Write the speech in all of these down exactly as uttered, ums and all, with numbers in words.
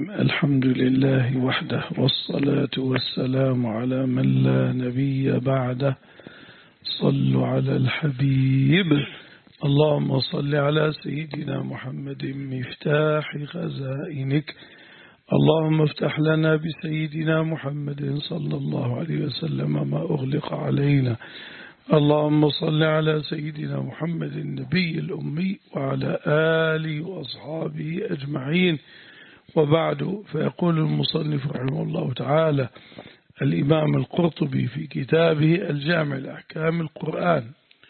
الحمد لله وحده، والصلاة والسلام على من لا نبي بعده. صلوا على الحبيب. اللهم صل على سيدنا محمد مفتاح خزائنك. اللهم افتح لنا بسيدنا محمد صلى الله عليه وسلم ما أغلق علينا. اللهم صل على سيدنا محمد النبي الأمي وعلى آله وأصحابه أجمعين. وبعد، فيقول المصنف رحمه الله تعالى الإمام القرطبي في كتابه الجامع لأحكام القرآن: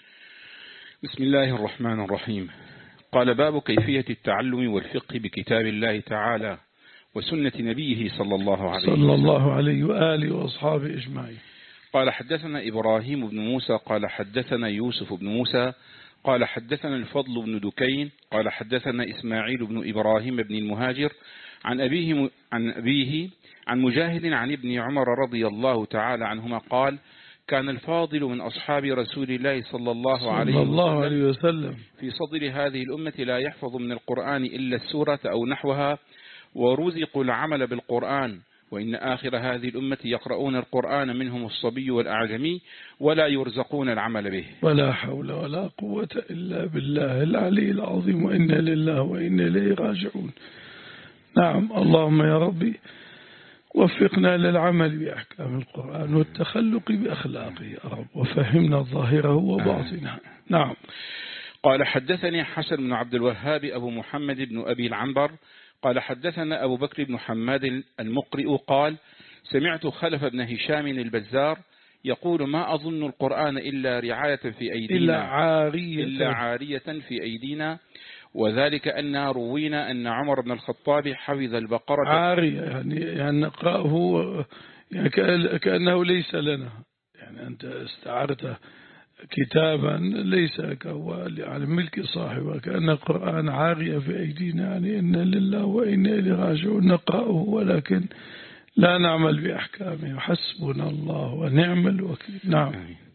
بسم الله الرحمن الرحيم. قال: باب كيفية التعلم والفقه بكتاب الله تعالى وسنة نبيه صلى الله عليه صلى الله عليه وآله وأصحابه أجمعين. قال: حدثنا إبراهيم بن موسى قال حدثنا يوسف بن موسى قال حدثنا الفضل بن دكين قال حدثنا إسماعيل بن إبراهيم بن المهاجر عن أبيه عن أبيه عن مجاهد عن ابن عمر رضي الله تعالى عنهما قال: كان الفاضل من أصحاب رسول الله صلى الله عليه صلى الله عليه وسلم في صدر هذه الأمة لا يحفظ من القرآن إلا السورة أو نحوها، ورزقوا العمل بالقرآن، وإن آخر هذه الأمة يقرؤون القرآن منهم الصبي والأعجمي ولا يرزقون العمل به. ولا حول ولا قوة إلا بالله العلي العظيم، وإنا لله وإنا إليه راجعون. نعم، اللهم يا ربي وفقنا للعمل بأحكام القرآن والتخلق بأخلاقه يا رب، وفهمنا ظاهره وباطنه. نعم. قال: حدثني حسن بن عبد الوهاب أبو محمد بن أبي العنبر قال حدثنا أبو بكر بن حماد المقرئ قال: سمعت خلف بن هشام البزار يقول: ما أظن القرآن إلا رعاية في أيدينا إلا عارية, إلا عارية في أيدينا، وذلك أن روينا أن عمر بن الخطاب حفظ البقرة. عارية يعني يعني نقرأه يعني كأنه ليس لنا، يعني أنت استعرت كتابا ليس لك، هو على ملك صاحبه، كأن القرآن عارية في أيدينا، يعني إن لله وإنا إليه راجعون، نقرأه ولكن لا نعمل بأحكامه. حسبنا الله ونعم الوكيل. نعم.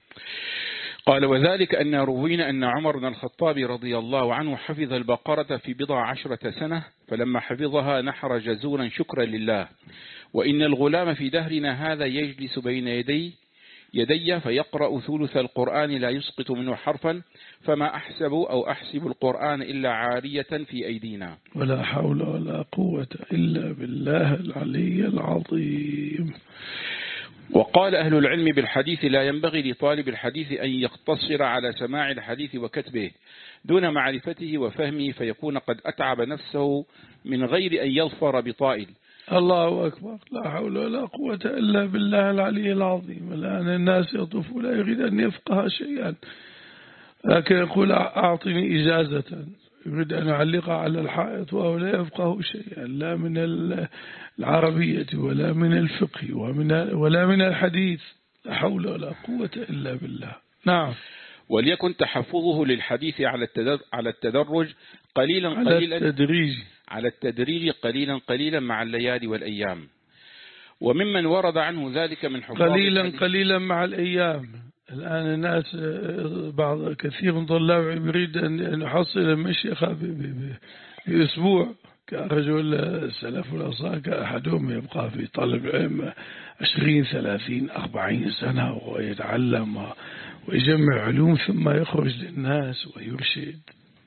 قال: وذلك أن روينا أن عمر بن الخطاب رضي الله عنه حفظ البقرة في بضع عشرة سنة، فلما حفظها نحر جزورا شكرا لله، وإن الغلام في دهرنا هذا يجلس بين يدي يدي فيقرأ ثلث القرآن لا يسقط منه حرفا، فما أحسب أو أحسب القرآن إلا عارية في أيدينا. ولا حول ولا قوة إلا بالله العلي العظيم. وقال أهل العلم بالحديث: لا ينبغي لطالب الحديث أن يقتصر على سماع الحديث وكتبه دون معرفته وفهمه، فيكون قد أتعب نفسه من غير أن يظفر بطائل. الله أكبر، لا حول ولا قوة إلا بالله العلي العظيم. الآن الناس يطوف لا يريد أن يفقه شيئا، لكن يقول أعطني إجازة، يريد أن يعلقها على الحائط وهو لا يفقه شيئا، لا من العربية ولا من الفقه ولا من الحديث. لا حول ولا قوة إلا بالله. نعم. وليكن تحفظه للحديث على على التدرج قليلا على قليلا التدريج على التدريج قليلا قليلا مع الليالي والأيام. وممن ورد عنه ذلك من حفاظ قليلا الحديث قليلا مع الأيام. الآن الناس بعض كثير من طلاب يريد أن يحصل المشيخة بأسبوع، كرجل السلف والأصحاب أحدهم يبقى في طلب العلم عشرين ثلاثين أربعين سنة ويتعلم ويجمع علوم ثم يخرج للناس ويرشد.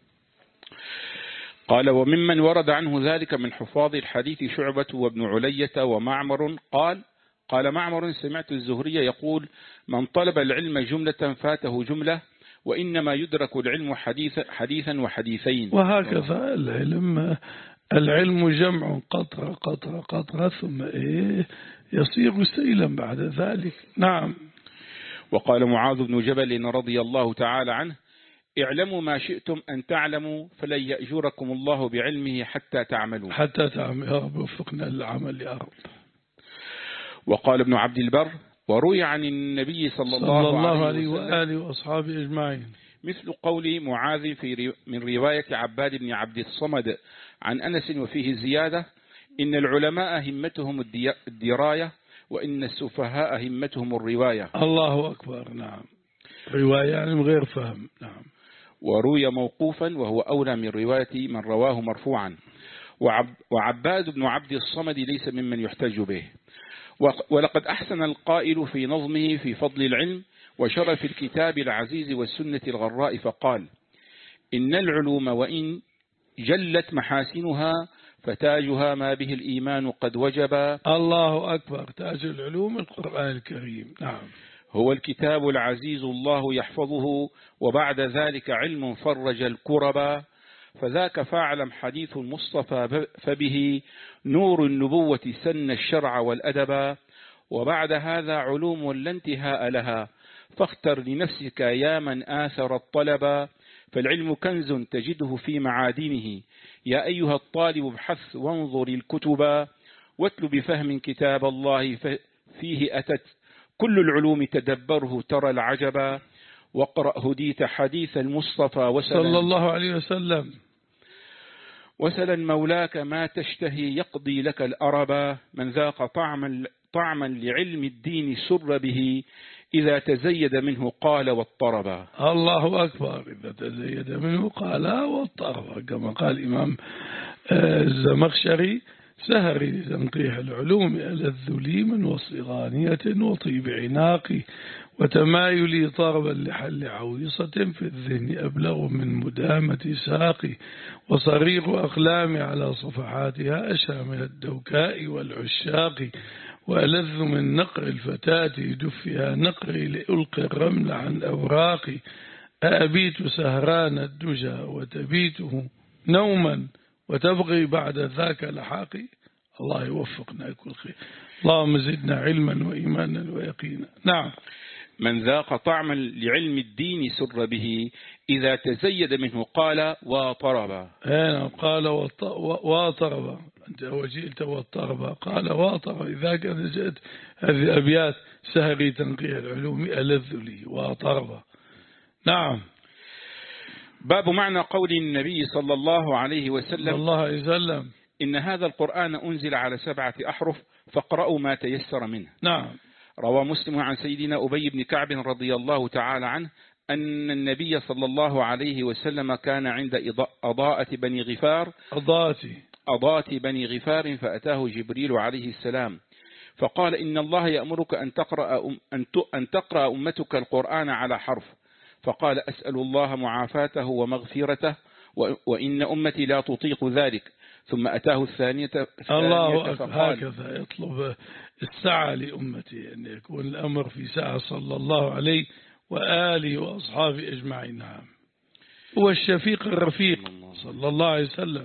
قال: وممن ورد عنه ذلك من حفاظ الحديث شعبة وابن علية ومعمر قال قال معمر: سمعت الزهري يقول: من طلب العلم جملة فاته جملة، وإنما يدرك العلم حديث حديثا وحديثين. وهكذا العلم العلم جمع قطرة قطرة قطرة ثم إيه يصير سيلا بعد ذلك. نعم. وقال معاذ بن جبل رضي الله تعالى عنه: اعلموا ما شئتم أن تعلموا فلن يأجركم الله بعلمه حتى تعملوا. حتى تعملوا يا رب، وفقنا للعمل يا رب. وقال ابن عبد البر: وروي عن النبي صلى الله, صلى الله عليه وآله وأصحابه أجمعين مثل قول معاذ في من رواية عباد بن عبد الصمد عن أنس وفيه زيادة: إن العلماء همتهم الدراية وإن السفهاء همتهم الرواية. الله أكبر. نعم، رواية يعني من غير فهم. نعم. وروي موقوفا وهو أولى من رواية من رواه مرفوعا. وعباد بن عبد الصمد ليس ممن يحتج به. ولقد أحسن القائل في نظمه في فضل العلم وشرف الكتاب العزيز والسنة الغراء فقال: إن العلوم وإن جلت محاسنها فتاجها ما به الإيمان قد وجب. الله أكبر. تاج العلوم القرآن الكريم. نعم. هو الكتاب العزيز الله يحفظه، وبعد ذلك علم فرج الكربا. فذاك فاعلم حديث المصطفى فبه نور النبوة سن الشرع والأدب. وبعد هذا علوم لا انتهاء لها، فاختر لنفسك يا من آثر الطلب. فالعلم كنز تجده في معادنه، يا أيها الطالب ابحث وانظر الكتب. واتل بفهم كتاب الله فيه أتت كل العلوم تدبره ترى العجب. واقرأ هديت حديث المصطفى وسلا صلى الله عليه وسلم وسلا مولاك ما تشتهي يقضي لك الأربا. من ذاق طعما, طعما لعلم الدين سر به، إذا تزيد منه قال واضطربا. الله أكبر. إذا تزيد منه قال واضطربا، كما قال الإمام الزمخشري: سهري لتنقيح العلوم ألذ لي من وصغانية وطيب عناقي، وتمايلي طربا لحل عويصة في الذهن أبلغ من مدامة ساقي، وصريغ أقلامي على صفحاتها أشهى من الدوكاء والعشاق، وألذ من نقر الفتاة دفها نقري لألقي الرمل عن أوراقي. أأبيت سهران الدجى وتبيته نوما وتبغي بعد ذاك لحاقي. الله يوفقنا كل خير. اللهم زدنا علما وإيمانا ويقينا. نعم. من ذاق طعما لعلم الدين سر به، إذا تزيد منه قال واطربا. هنا قال واطربا، أنت وجئت واطربا، قال واطربا. إذا كانت جاءت هذه أبيات: سهري تنقيح العلوم ألذ لي واطربا. نعم. باب معنى قول النبي صلى الله عليه وسلم صلى الله عليه وسلم: إن هذا القرآن أنزل على سبعة أحرف فاقرأوا ما تيسر منه. نعم. روى مسلم عن سيدنا أبي بن كعب رضي الله تعالى عنه أن النبي صلى الله عليه وسلم كان عند أضاءة بني غفار أضاءة أضاءة بني غفار فأتاه جبريل عليه السلام فقال: إن الله يأمرك أن تقرأ أن تقرأ أمتك القرآن على حرف. فقال: أسأل الله معافاته ومغفرته، وإن أمتي لا تطيق ذلك. ثم أتاه الثانية, الثانية الله فقال: هكذا يطلب السعة لأمتي، أن يكون الأمر في سعة صلى الله عليه وآله وأصحابه أجمعين. نعم. هو الشفيق الرفيق صلى الله عليه وسلم.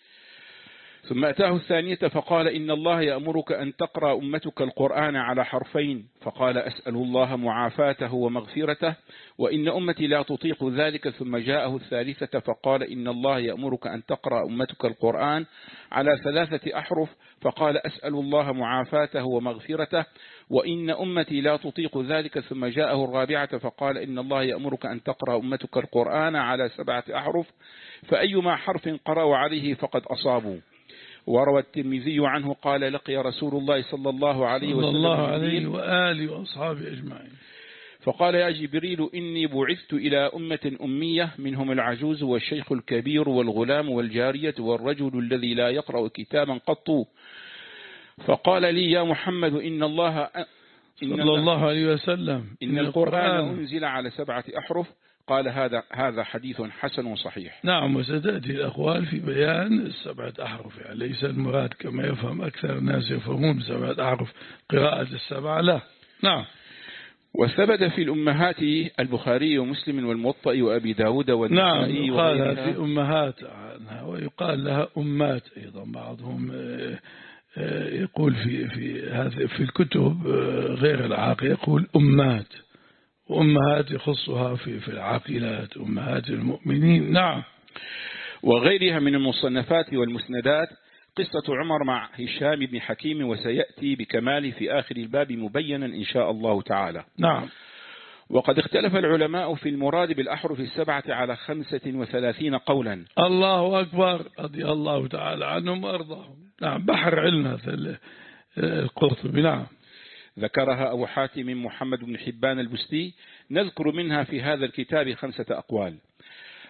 ثم أتاه الثانية فقال: إن الله يأمرك أن تقرأ أمتك القرآن على حرفين. فقال: أسأل الله معافاته ومغفرته، وإن أمتي لا تطيق ذلك. ثم جاءه الثالثة فقال: إن الله يأمرك أن تقرأ أمتك القرآن على ثلاثة أحرف. فقال: أسأل الله معافاته ومغفرته، وإن أمتي لا تطيق ذلك. ثم جاءه الرابعة فقال: إن الله يأمرك أن تقرأ أمتك القرآن على سبعة أحرف، فأيما حرف قرأوا عليه فقد أصابوا. وروى الترمذي عنه قال: لقي رسول الله صلى الله عليه وسلم صلى الله عليه وآله وأصحابه أجمعين فقال: يا جبريل، إني بعثت إلى أمة أمية منهم العجوز والشيخ الكبير والغلام والجارية والرجل الذي لا يقرأ كتابا قط. فقال لي: يا محمد، إن الله إن صلى الله عليه وسلم إن القرآن أنزل على سبعة أحرف. قال: هذا هذا حديث حسن صحيح. نعم. وستأتي الأقوال في بيان السبعة أحرف، يعني ليس المراد كما يفهم أكثر الناس يفهمون سبعة أحرف قراءة السبعة، لا. نعم. وثبت في الأمهات البخاري ومسلم والموطأ وأبي داود والنسائي. نعم. قال في أمهات عنها، ويقال لها أمات أيضا. بعضهم يقول في في هذه في الكتب غير العاقل يقول أمات، وأمهات يخصها في في العاقلات، أمهات المؤمنين. نعم. وغيرها من المصنفات والمسندات. قصة عمر مع هشام بن حكيم، وسيأتي بكمال في آخر الباب مبينا إن شاء الله تعالى. نعم. وقد اختلف العلماء في المراد بالأحرف السبعة على خمسة وثلاثين قولا. الله أكبر، رضي الله تعالى عنهم وأرضاهم. نعم. بحر علم هذا القرطبي. نعم. ذكرها أبو حاتم محمد بن حبان البستي. نذكر منها في هذا الكتاب خمسة أقوال.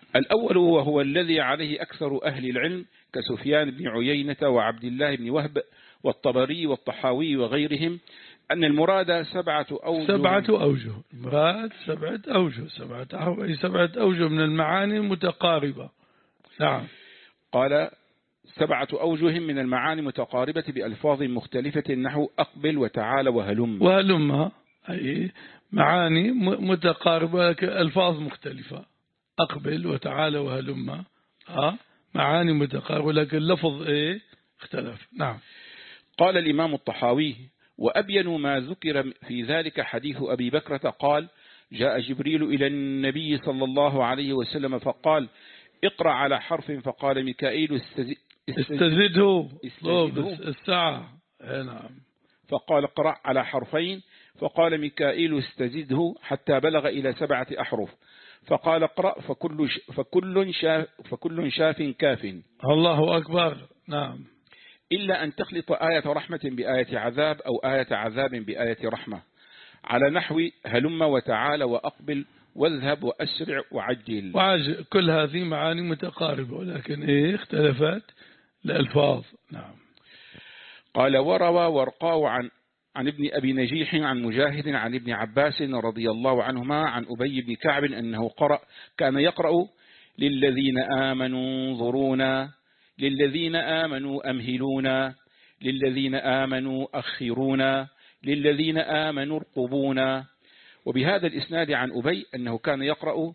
الأول وهو الذي عليه أكثر أهل العلم كسفيان بن عيينة وعبد الله بن وهب والطبري والطحاوي وغيرهم أن المراد سبعة أوجه سبعة أوجه المراد سبعة أوجه سبعة أي سبعة أوجه من المعاني المتقاربة. نعم. قال سبعة أوجه من المعاني متقاربة بألفاظ مختلفة نحو أقبل وتعالى وهلم. وهلم أي معاني متقاربة ألفاظ مختلفة. أقبل وتعالى وهلم ها معاني متقاربة لكن اللفظ إيه اختلف. نعم. قال الإمام الطحاوي وأبين ما ذكر في ذلك حديث أبي بكرة قال جاء جبريل إلى النبي صلى الله عليه وسلم فقال اقرأ على حرف فقال ميكائيل استزده, استزده, استزده الساعة. نعم. فقال اقرأ على حرفين فقال ميكائيل استزده حتى بلغ إلى سبعة أحرف فقال اقرأ فكل, فكل, شاف فكل شاف كاف. الله أكبر. نعم. إلا أن تخلط آية رحمة بآية عذاب أو آية عذاب بآية رحمة على نحو هلم وتعالى وأقبل واذهب وأسرع وعجل. وعجل كل هذه معاني متقاربة ولكن إيه اختلفت الألفاظ. نعم. قال وروى ورقاء عن عن ابن أبي نجيح عن مجاهد عن ابن عباس رضي الله عنهما عن أبي بن كعب أنه قرأ كان يقرأ للذين آمنوا انظرونا للذين آمنوا أمهلونا للذين آمنوا أخرونا للذين آمنوا ارقبونا. وبهذا الإسناد عن أبي أنه كان يقرأ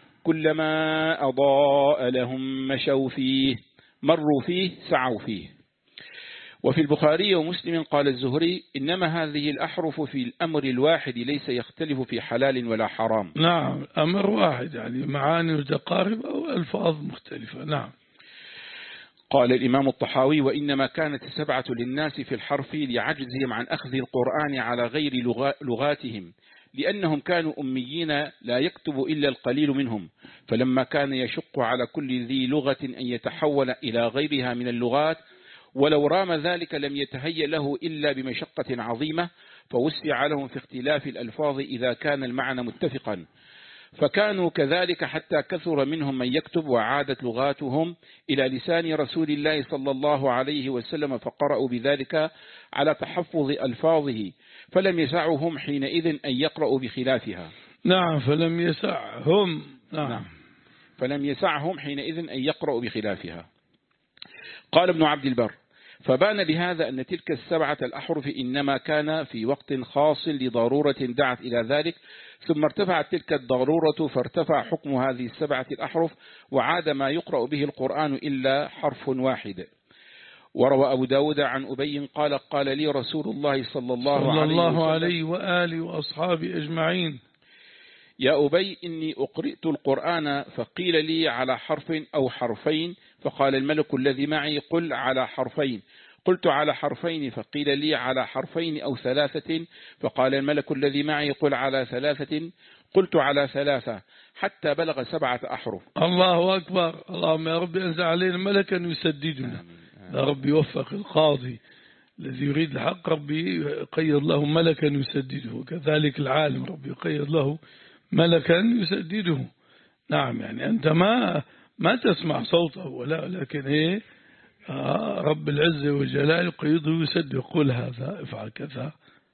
كلما أضاء لهم مشوا فيه مروا فيه سعوا فيه. وفي البخاري ومسلم قال الزهري إنما هذه الأحرف في الأمر الواحد ليس يختلف في حلال ولا حرام. نعم أمر واحد يعني معاني متقاربة وألفاظ مختلفة. نعم. قال الإمام الطحاوي وإنما كانت السبعة للناس في الحرف لعجزهم عن أخذ القرآن على غير لغاتهم لأنهم كانوا أميين لا يكتب إلا القليل منهم فلما كان يشق على كل ذي لغة أن يتحول إلى غيرها من اللغات ولو رام ذلك لم يتهيأ له إلا بمشقة عظيمة فوسع لهم في اختلاف الألفاظ إذا كان المعنى متفقا فكانوا كذلك حتى كثر منهم من يكتب وعادت لغاتهم إلى لسان رسول الله صلى الله عليه وسلم فقرأوا بذلك على تحفظ ألفاظه فلم يسعهم حينئذ أن يقرأوا بخلافها. نعم فلم يسعهم. نعم. نعم فلم يسعهم حينئذ أن يقرأوا بخلافها. قال ابن عبد البر فبان بهذا أن تلك السبعة الأحرف إنما كان في وقت خاص لضرورة دعت إلى ذلك ثم ارتفعت تلك الضرورة فارتفع حكم هذه السبعة الأحرف وعاد ما يقرأ به القرآن إلا حرف واحد. وروى أبو داود عن أبي قال قال لي رسول الله صلى الله, صلى عليه, الله عليه وآله وأصحابه أجمعين يا أبي إني أقرأت القرآن فقيل لي على حرف أو حرفين فقال الملك الذي معي قل على حرفين قلت على حرفين فقيل لي على حرفين أو ثلاثة فقال الملك الذي معي قل على ثلاثة قلت على ثلاثة حتى بلغ سبعة أحرف. الله أكبر. اللهم يا رب أنزل علينا ملكا يسددنا. يا رب يوفق القاضي الذي يريد الحق ربي يقيض له ملكا يسدده كذلك العالم ربي يقيض له ملكا يسدده. نعم يعني أنت ما ما تسمع صوته ولا لكن إيه آه رب العزة والجلال يقيضه ويسدده قل هذا افعل كذا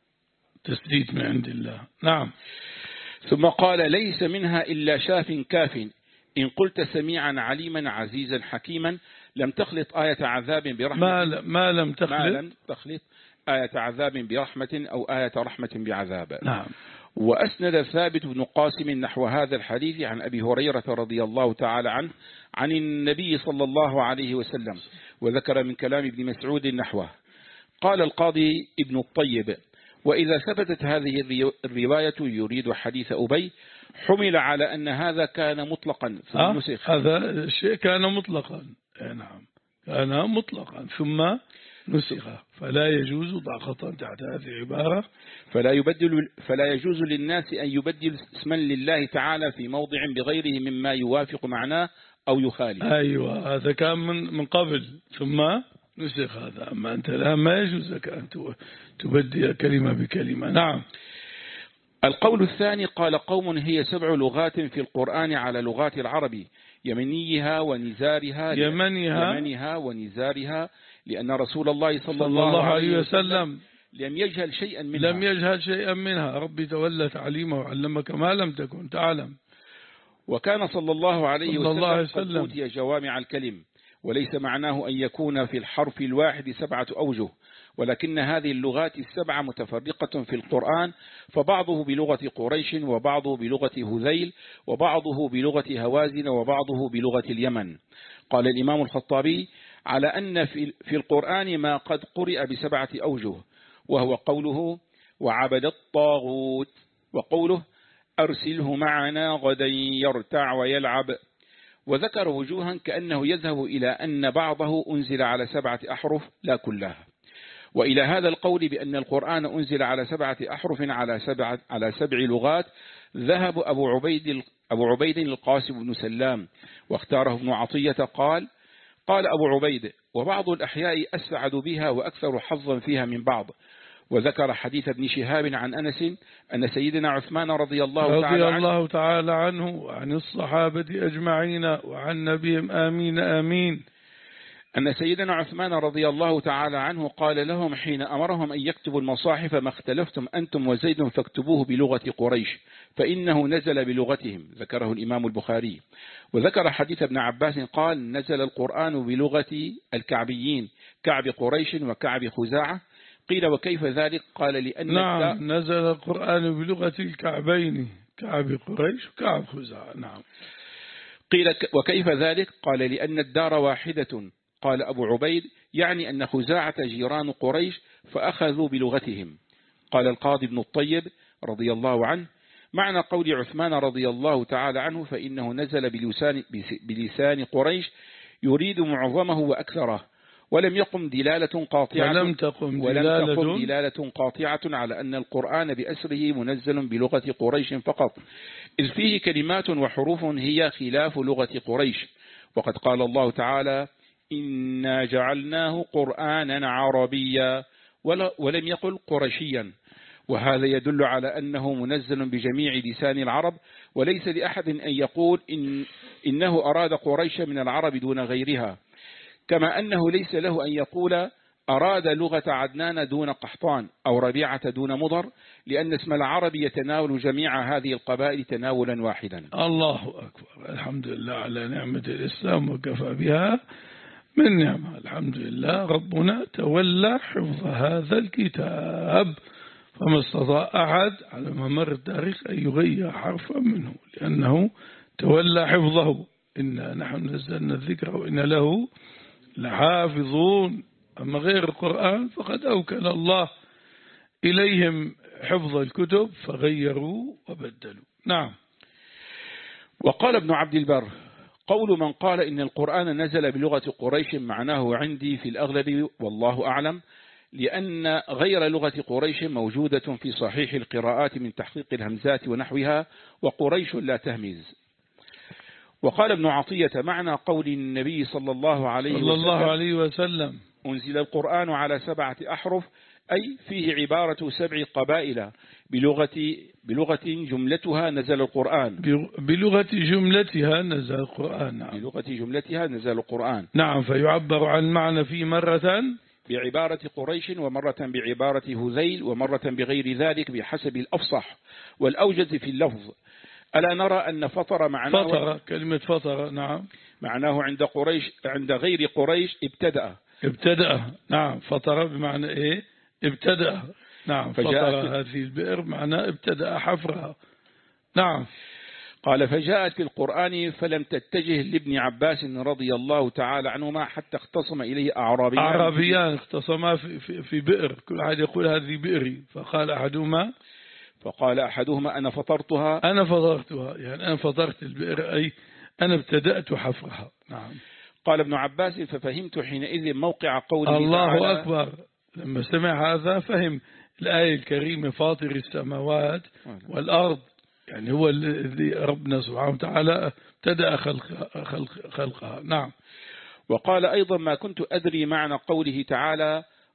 تسديد من عند الله. نعم. ثم قال ليس منها إلا شاف كاف إن قلت سميعا عليما عزيزا حكيما لم تخلط آية عذاب برحمة ما, ما لم تخلط ما لم تخلط آية عذاب برحمة أو آية رحمة بعذاب. نعم. وأسند ثابت بن قاسم نحو هذا الحديث عن أبي هريرة رضي الله تعالى عنه عن النبي صلى الله عليه وسلم وذكر من كلام ابن مسعود نحوه. قال القاضي ابن الطيب وإذا ثبتت هذه الرواية يريد حديث أبي حمل على أن هذا كان مطلقا ثم نسخ. هذا الشيء كان مطلقا. نعم كان مطلقا ثم نسخ فلا يجوز ضع خطا تحت هذه العبارة فلا يبدل فلا يجوز للناس أن يبدل اسما لله تعالى في موضع بغيره مما يوافق معناه أو يخالف. أيوة هذا كان من من قبل ثم نسخ هذا أما أنت الآن ما يجوز لك أن تبدل كلمة بكلمة. نعم. القول الثاني قال قوم هي سبع لغات في القرآن على لغات العرب يمنيها ونزارها يمنيها, يمنيها ونزارها لأن رسول الله صلى, صلى الله, الله عليه عليه وسلم لم يجهل شيئا منها لم يجهل شيئا منها. ربي تولى تعليمه وعلمك ما لم تكن تعلم. وكان صلى الله عليه صلى الله عليه وسلم قد وسلم أوتي جوامع الكلم، وليس معناه أن يكون في الحرف الواحد سبعة أوجه، ولكن هذه اللغات السبعة متفرقة في القرآن، فبعضه بلغة قريش وبعضه بلغة هذيل وبعضه بلغة هوازن وبعضه بلغة اليمن. قال الإمام الخطابي على أن في القرآن ما قد قرئ بسبعة أوجه، وهو قوله وعبد الطاغوت، وقوله أرسله معنا غدا يرتع ويلعب. وذكر وجوها كأنه يذهب إلى أن بعضه أنزل على سبعة أحرف لا كلها. وإلى هذا القول بأن القرآن أنزل على سبعة أحرف على سبع على سبع لغات ذهب أبو عبيد أبو عبيد القاسم بن سلام، واختاره ابن عطية. قال قال أبو عبيد وبعض الأحياء أسعد بها وأكثر حظا فيها من بعض. وذكر حديث ابن شهاب عن أنس أن سيدنا عثمان رضي الله رضي تعالى عنه, الله تعالى عنه وعن الصحابة أجمعين وعن نبيهم آمين آمين أن سيدنا عثمان رضي الله تعالى عنه قال لهم حين أمرهم أن يكتبوا المصاحف ما اختلفتم أنتم وزيد فاكتبوه بلغة قريش فإنه نزل بلغتهم. ذكره الإمام البخاري. وذكر حديث ابن عباس قال نزل القرآن بلغة الكعبيين كعب قريش وكعب خزاعة. قيل وكيف ذلك؟ قال لأن نعم نزل القرآن بلغة الكعبين كعب قريش وكعب خزاعة. نعم. قيل وكيف ذلك؟ قال لأن الدار واحدة. قال أبو عبيد يعني أن خزاعة جيران قريش فأخذوا بلغتهم. قال القاضي ابن الطيب رضي الله عنه معنى قول عثمان رضي الله تعالى عنه فإنه نزل بلسان, بلسان قريش يريد معظمه وأكثره، ولم يقم دلالة قاطعة ولم تقم ولم دلالة, تقم دلالة قاطعة على أن القرآن بأسره منزل بلغة قريش فقط، إذ فيه كلمات وحروف هي خلاف لغة قريش. وقد قال الله تعالى إنا جعلناه قرآنا عربيا ولم يقل قرشيا، وهذا يدل على أنه منزل بجميع لسان العرب، وليس لأحد أن يقول إن إنه أراد قريش من العرب دون غيرها، كما أنه ليس له أن يقول أراد لغة عدنان دون قحطان أو ربيعة دون مضر، لأن اسم العرب يتناول جميع هذه القبائل تناولا واحدا. الله أكبر. الحمد لله على نعمة الإسلام وكفى بها من نعمة. الحمد لله ربنا تولى حفظ هذا الكتاب، فما استطاع أحد على ممر التاريخ أن يغير حرفا منه، لأنه تولى حفظه. إنا نحن نزلنا الذكر وإن له لحافظون. أما غير القرآن فقد أوكل الله إليهم حفظ الكتب فغيروا وبدلوا. نعم. وقال ابن عبد البر قول من قال إن القرآن نزل بلغة قريش معناه عندي في الأغلب والله أعلم، لأن غير لغة قريش موجودة في صحيح القراءات من تحقيق الهمزات ونحوها، وقريش لا تهمز. وقال ابن عطية معنى قول النبي صلى الله عليه صلى وسلم, الله عليه وسلم أنزل القرآن على سبعة أحرف، أي فيه عبارة سبع قبائل بلغة, بلغة جملتها نزل القرآن بلغة جملتها نزل القرآن. نعم. بلغة جملتها نزل القرآن. نعم. فيعبر عن المعنى في مرة بعبارة قريش ومرة بعبارة هذيل ومرة بغير ذلك بحسب الأفصح والأوجز في اللفظ. ألا نرى أن فطر معناه فطر كلمة فطر. نعم. معناه عند قريش عند غير قريش ابتدأ ابتدأ. نعم. فطر بمعنى إيه؟ ابتدأ. نعم. فطر هذه البئر معناه ابتدأ حفرها. نعم. قال فجاءت في القرآن فلم تتجه لابن عباس رضي الله تعالى عنهما حتى اختصم إليه أعرابيان أعرابيان اختصما في, في, في بئر، كل أحد يقول هذه بئري، فقال أحدهما فقال أحدهما أنا فطرتها أنا فطرتها يعني أنا فطرت البئر، أي أنا ابتدأت حفرها. نعم. قال ابن عباس ففهمت حينئذ موقع قوله الله تعالى. أكبر. لما سمع هذا فهم الآية الكريمة فاطر السماوات والأرض، يعني هو الذي ربنا سبحانه وتعالى ابتدأ خلق خلق خلقها. نعم. وقال أيضا ما كنت أدري معنى قوله تعالى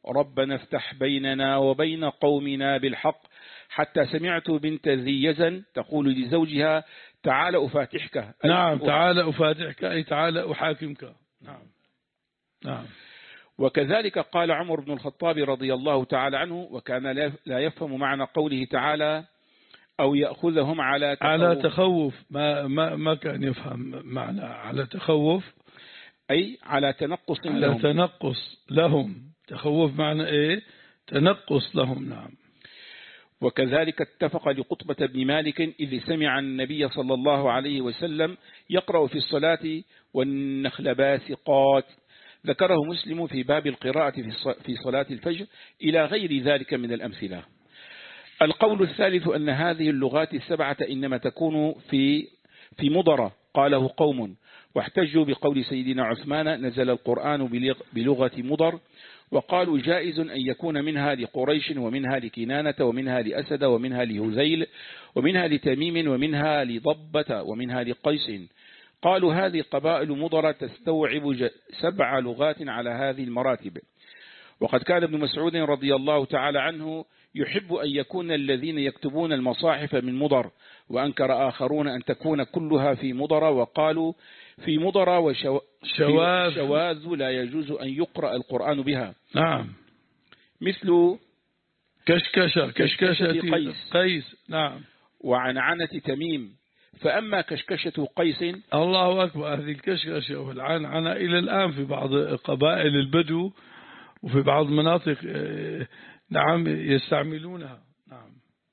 ربنا افتح بيننا وبين قومنا بالحق حتى سمعت بنت ذي يزن تقول لزوجها تعال أفاتحك. نعم تعال أفاتحك أي تعال أحاكمك. نعم نعم. وكذلك قال عمر بن الخطاب رضي الله تعالى عنه وكان لا يفهم معنى قوله تعالى أو يأخذهم على تخوف. على تخوف ما, ما, ما كان يفهم معنى على تخوف أي على تنقص على لهم. تنقص لهم. تخوف معنى إيه؟ تنقص لهم. نعم. وكذلك اتفق لقطبة بن مالك إذ سمع النبي صلى الله عليه وسلم يقرأ في الصلاة والنخل باسقات، ذكره مسلم في باب القراءة في صلاة الفجر إلى غير ذلك من الأمثلة. القول الثالث أن هذه اللغات السبعة إنما تكون في في مضر قاله قوم، واحتجوا بقول سيدنا عثمان نزل القرآن بلغة مضر، وقالوا جائز أن يكون منها لقريش ومنها لكنانة ومنها لأسد ومنها لهذيل ومنها لتميم ومنها لضبة ومنها لقيس. قالوا هذه قبائل مضر تستوعب سبع لغات على هذه المراتب. وقد كان ابن مسعود رضي الله تعالى عنه يحب أن يكون الذين يكتبون المصاحف من مضر، وأنكر آخرون أن تكون كلها في مضر، وقالوا في مضر وشواذ لا يجوز أن يقرأ القرآن بها. نعم. مثل كشكشة كشكشة قيس. قيس. نعم. وعنعنة تميم. فأما كشكشة قيس الله أكبر، هذه الكشكشة والعنعنة إلى الآن في بعض قبائل البدو وفي بعض مناطق نعم يستعملونها. نعم.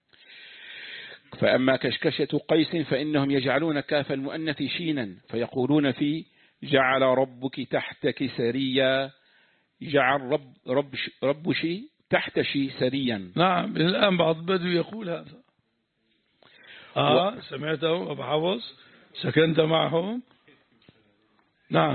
فأما كشكشة قيس فإنهم يجعلون كاف المؤنث شينا فيقولون في جعل ربك تحتك سريا، جعل رب رب رب شي تحت شي سريا. نعم الآن بعض البدو يقول هذا. آه و... سمعتهم أبو حفص؟ سكنت معهم؟ نعم.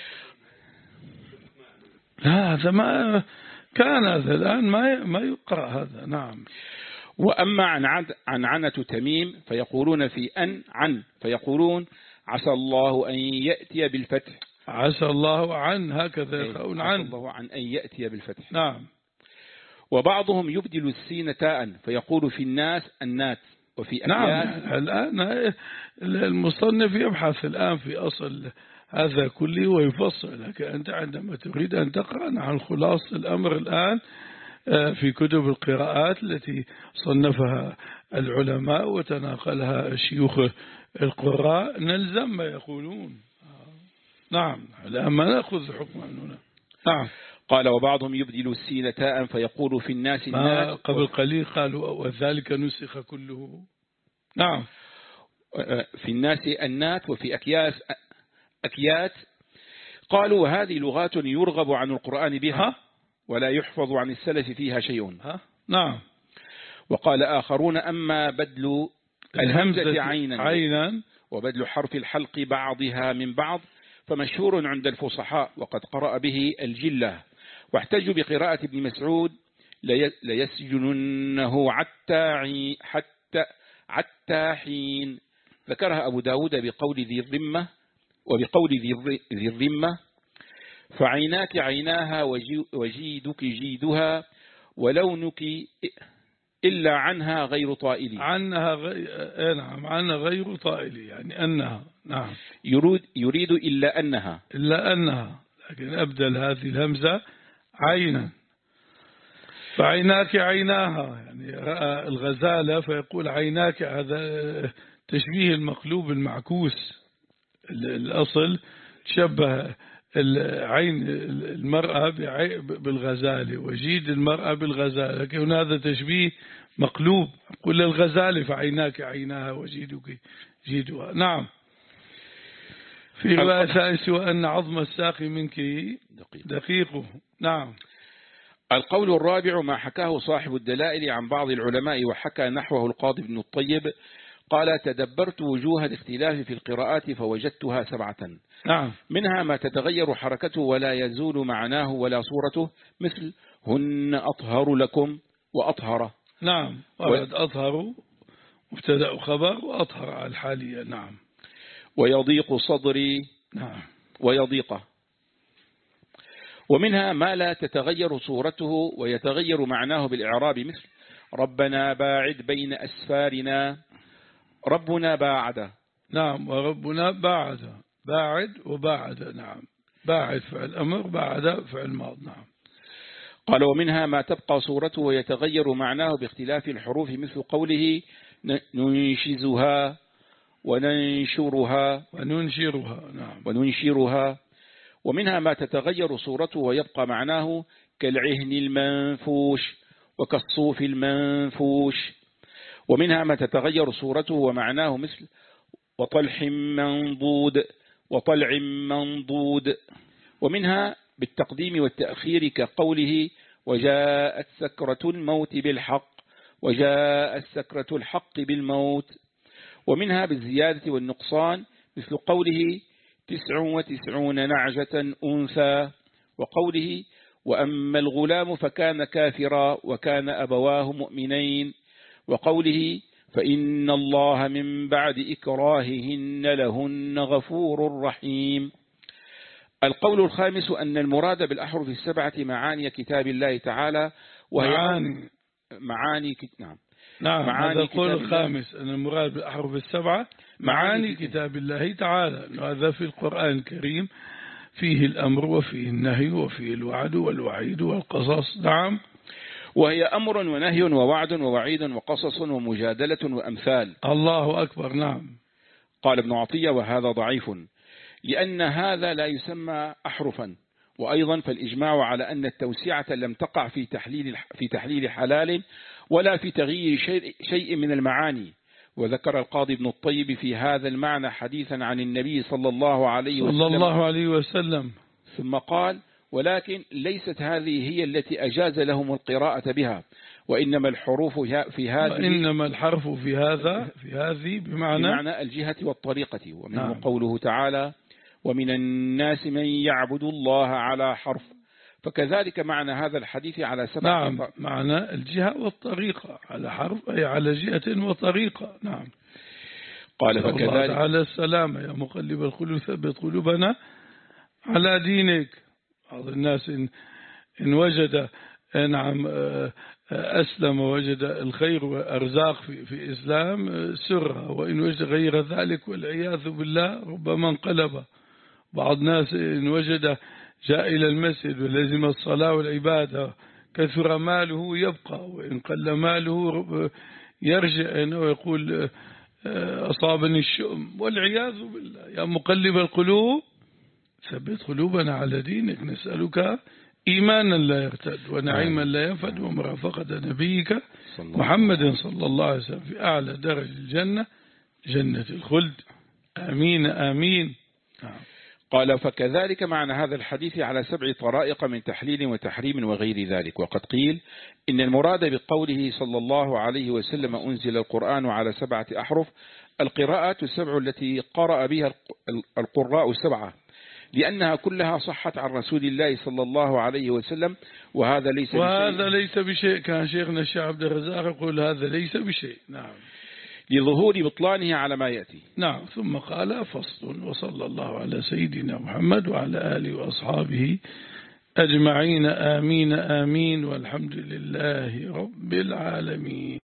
لا هذا ما كان، هذا الآن ما ما يقرأ هذا. نعم. وأما عن عن عنعنة تميم فيقولون في أن عن فيقولون عسى الله أن يأتي بالفتح. عسى الله عن هكذا يقولون عن. عسى الله عن أن يأتي بالفتح. نعم. وبعضهم يبدل السين تاء فيقول في الناس النات وفي أكياس. نعم الآن المصنف يبحث الآن في أصل هذا كله ويفصل لك. أنت عندما تريد أن تقرأ عن خلاصة الأمر الآن في كتب القراءات التي صنفها العلماء وتناقلها شيوخ القراء نلزم ما يقولون. نعم الآن ما نأخذ حكم هنا. نعم. قال وبعضهم يبدل السين تاء فيقول في الناس الناس. قبل قليل قالوا وذلك نسخ كله. نعم. في الناس النات وفي أكياس أكيات. قالوا وهذه لغات يرغب عن القرآن بها ولا يحفظ عن السلف فيها شيء. نعم. وقال آخرون أما بدل الهمزة عينا, عينا وبدل حرف الحلق بعضها من بعض فمشهور عند الفصحاء وقد قرأ به الجلة، واحتجوا بقراءة ابن مسعود ليسجننه حتى حتى حتى حين. ذكرها أبو داود بقول ذي الذمة وبقول ذي الذمة فعيناك عيناها وجيدك جيدها ولونك إلا عنها غير طائلي. عنها غير نعم عنها غير طائلي يعني أنها. نعم. يريد يريد إلا أنها إلا أنها، لكن أبدل هذه الهمزة عينا. فعيناك عيناها يعني رأى الغزالة فيقول عيناك، هذا تشبيه المقلوب المعكوس. الأصل تشبه العين المرأة بالغزالة وجيد المرأة بالغزالة، لكن هذا تشبيه مقلوب. قل الغزالة فعيناك عيناها وجيدك جيدها. نعم. في رواية ثالثة وأن عظم الساق منك دقيقه. نعم. القول الرابع ما حكاه صاحب الدلائل عن بعض العلماء وحكى نحوه القاضي بن الطيب قال تدبرت وجوه الاختلاف في القراءات فوجدتها سبعة. نعم. منها ما تتغير حركته ولا يزول معناه ولا صورته، مثل هن أطهر لكم وأطهر. نعم. ورد و... أطهر مبتدأ خبر وأطهر على الحالية. نعم. ويضيق صدري. نعم. ويضيق ومنها ما لا تتغير صورته ويتغير معناه بالإعراب، مثل ربنا باعد بين أسفارنا، ربنا باعد. نعم، وربنا باعد، باعد وباعد. نعم، باعد فعل أمر، باعد فعل ماض. نعم. قال ومنها ما تبقى صورته ويتغير معناه باختلاف الحروف، مثل قوله ننشزها وننشرها وننشرها. نعم. وننشرها. ومنها ما تتغير صورته ويبقى معناه كالعهن المنفوش وكالصوف المنفوش. ومنها ما تتغير صورته ومعناه، مثل وطلح منضود وطلع منضود. ومنها بالتقديم والتأخير، كقوله وجاءت سكرة الموت بالحق وجاءت سكرة الحق بالموت. ومنها بالزيادة والنقصان، مثل قوله تسع وتسعون نعجة أنثى، وقوله وأما الغلام فكان كافرا وكان أبواه مؤمنين، وقوله فإن الله من بعد إكراههن لهن غفور رحيم. القول الخامس أن المراد بالأحرف السبعة معاني كتاب الله تعالى، وهي معاني معاني كت... نعم نعم معاني هذا القول كتاب الخامس، أن المراد بالأحرف السبعة معاني كتاب الله تعالى. هذا في القرآن الكريم فيه الأمر وفيه النهي وفيه الوعد والوعيد والقصص. نعم. وهي أمر ونهي ووعد ووعيد وقصص ومجادلة وأمثال. الله أكبر. نعم. قال ابن عطية وهذا ضعيف، لأن هذا لا يسمى أحرفا. وأيضا فالإجماع على أن التوسعة لم تقع في تحليل في تحليل حلال ولا في تغيير شيء, شيء من المعاني. وذكر القاضي ابن الطيب في هذا المعنى حديثا عن النبي صلى الله عليه وسلم, صلى الله عليه وسلم ثم قال ولكن ليست هذه هي التي أجاز لهم القراءة بها، وإنما الحروف في هذه وإنما الحرف في هذا في هذه بمعنى, بمعنى الجهة والطريقة. ومنه نعم. قوله تعالى ومن الناس من يعبد الله على حرف، فكذلك معنى هذا الحديث على سبع. نعم، معنى الجهة والطريقة، على حرف أي على جهة وطريقة. نعم. قال فكذلك على السلامة يا مقلب القلوب ثبت قلوبنا على دينك. بعض الناس إن, إن وجد نعم أسلم وجد الخير والأرزاق في, في إسلام سرها، وإن وجد غير ذلك والعياذ بالله ربما انقلب. بعض الناس إن وجد جاء إلى المسجد ولزم الصلاة والعبادة كثر ماله يبقى، وإن قل ماله يرجع ويقول أصابني الشؤم والعياذ بالله. يا مقلب القلوب ثبت قلوبنا على دينك، نسألك إيمانا لا يرتد ونعيما لا ينفد ومرافقة نبيك محمد صلى الله عليه وسلم في أعلى درج الجنة، جنة الخلد. آمين آمين. قال فكذلك معنى هذا الحديث على سبع طرائق من تحليل وتحريم وغير ذلك. وقد قيل إن المراد بقوله صلى الله عليه وسلم أنزل القرآن على سبعة أحرف القراءات السبع التي قرأ بها القراء السبعة، لأنها كلها صحت عن رسول الله صلى الله عليه وسلم، وهذا ليس وهذا بشيء. ليس بشيء. كان شيخنا الشيخ عبد الرزاق يقول هذا ليس بشيء. نعم. لظهور بطلانه على ما يأتي. نعم. ثم قال فصل، وصلى الله على سيدنا محمد وعلى آله وأصحابه أجمعين. آمين آمين، والحمد لله رب العالمين.